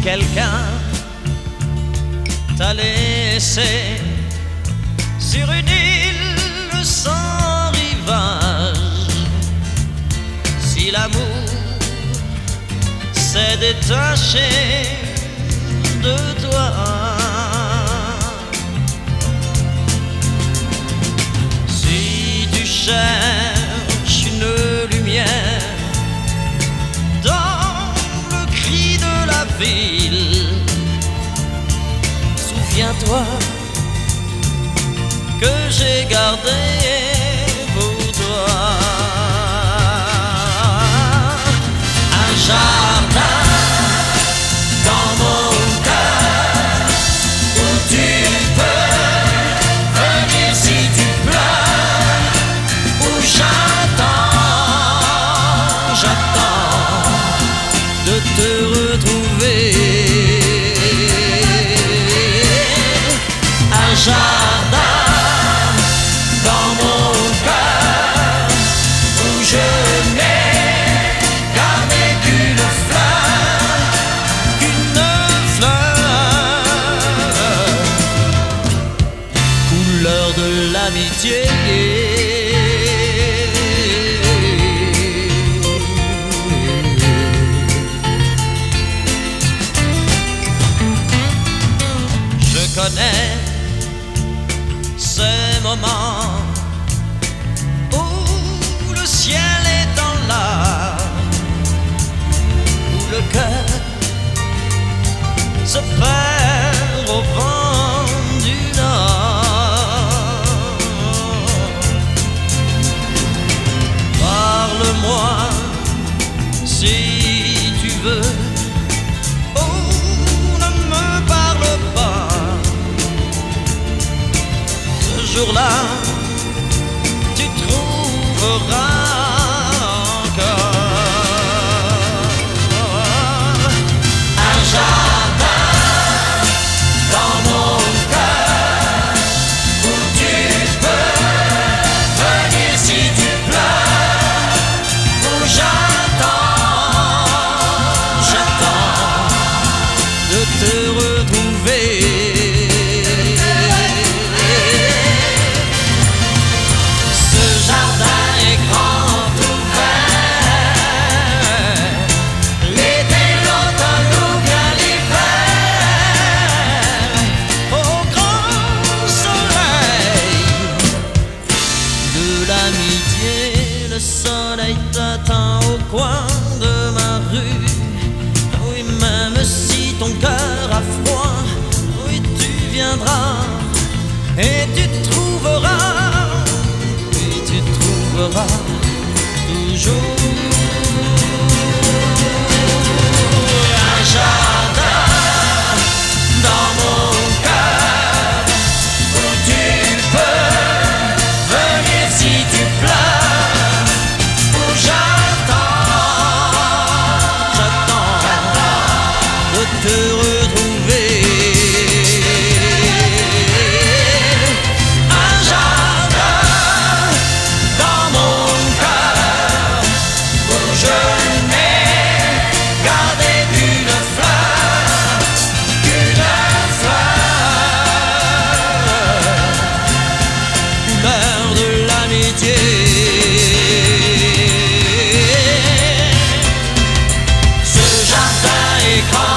quelqu'un t'a laissé sur une île sans rivage, si l'amour s'est détaché de toi, si tu cherches une lumière dans le cri de la ville, souviens-toi que j'ai gardé pour toi un jardin dans mon cœur où tu peux venir si tu pleures, où j'attends de te retrouver. Un jardin dans mon cœur où je n'ai gardé qu'une fleur, couleur de l'amitié. Je connais ces moments où le ciel est en larmes, où le cœur se perd au vent du nord. Parle-moi si tu veux, oh, ne me parle pas. Ce jour-là, tu trouveras encore un jardin dans mon cœur où tu peux venir si tu pleures, où j'attends de te retrouver. Le soleil t'attend au coin de ma rue. Oui, même si ton cœur a froid, oui, tu viendras et tu trouveras, oui, tu trouveras toujours un jardin dans mon cœur où tu peux venir si tu pleures, où j'attends de te retrouver. Un jardin dans mon cœur où je n'ai gardé qu'une fleur, couleur de l'amitié. Ce jardin est grand.